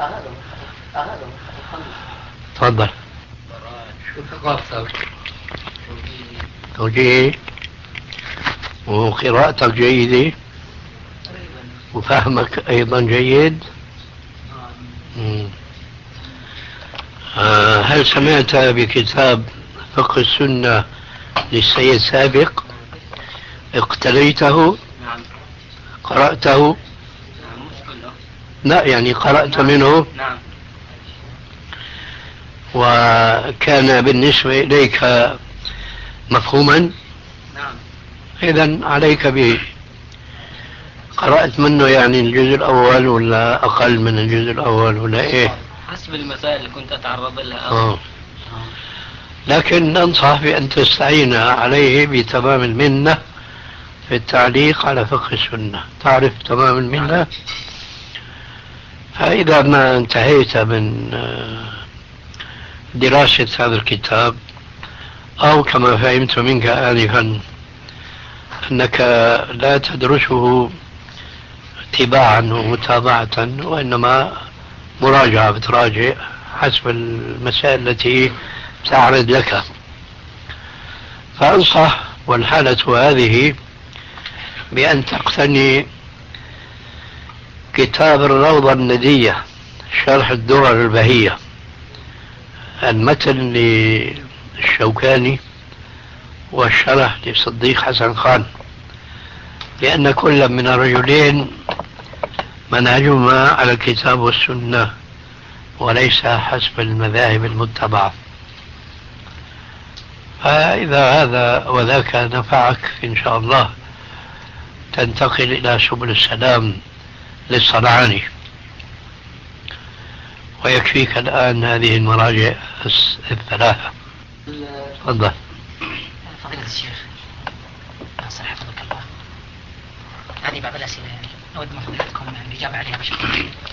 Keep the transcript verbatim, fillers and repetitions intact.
تفضل. شو ثقافتك؟ توجيهي وقراءتك جيدة وفهمك أيضا جيد. مم. آه هل سمعت بكتاب فقه السنة للسيد سابق؟ اقتريته؟ نعم. قرأته؟ نعم مش كله. لا يعني قرأت نعم. منه؟ نعم. وكان بالنسبة إليك مفهوما؟ نعم. إذن عليك به. قرأت منه يعني الجزء الأول ولا أقل من الجزء الأول ولا إيه؟ حسب المسائل اللي كنت أتعرض لها. آه. لكن ننصح بأن تستعين عليه بتمام المنة في التعليق على فقه السنة. تعرف تمام المنة؟ فإذا ما انتهيت من دراسة هذا الكتاب أو كما فهمت منك آنفا أنك لا تدرسه اتباعا ومتابعة وإنما مراجعة بتراجع حسب المسائل التي تعرض لك، فأنصح والحالة هذه بأن تقتني كتاب الروضة الندية شرح الدرر البهية، المتن للشوكاني والشرح لصديق حسن خان، لأن كل من الرجلين منهجهما على الكتاب والسنة وليس حسب المذاهب المتبعة. فإذا هذا وذاك نفعك إن شاء الله تنتقل إلى سبل السلام للصنعاني، ويكفيك الآن هذه المراجع الثلاثة. تفضل. فضيلة الشيخ ناصر حفظك الله، هذه بعض الأسئلة يعني أود من فضيلتكم الإجابة عليها بشكل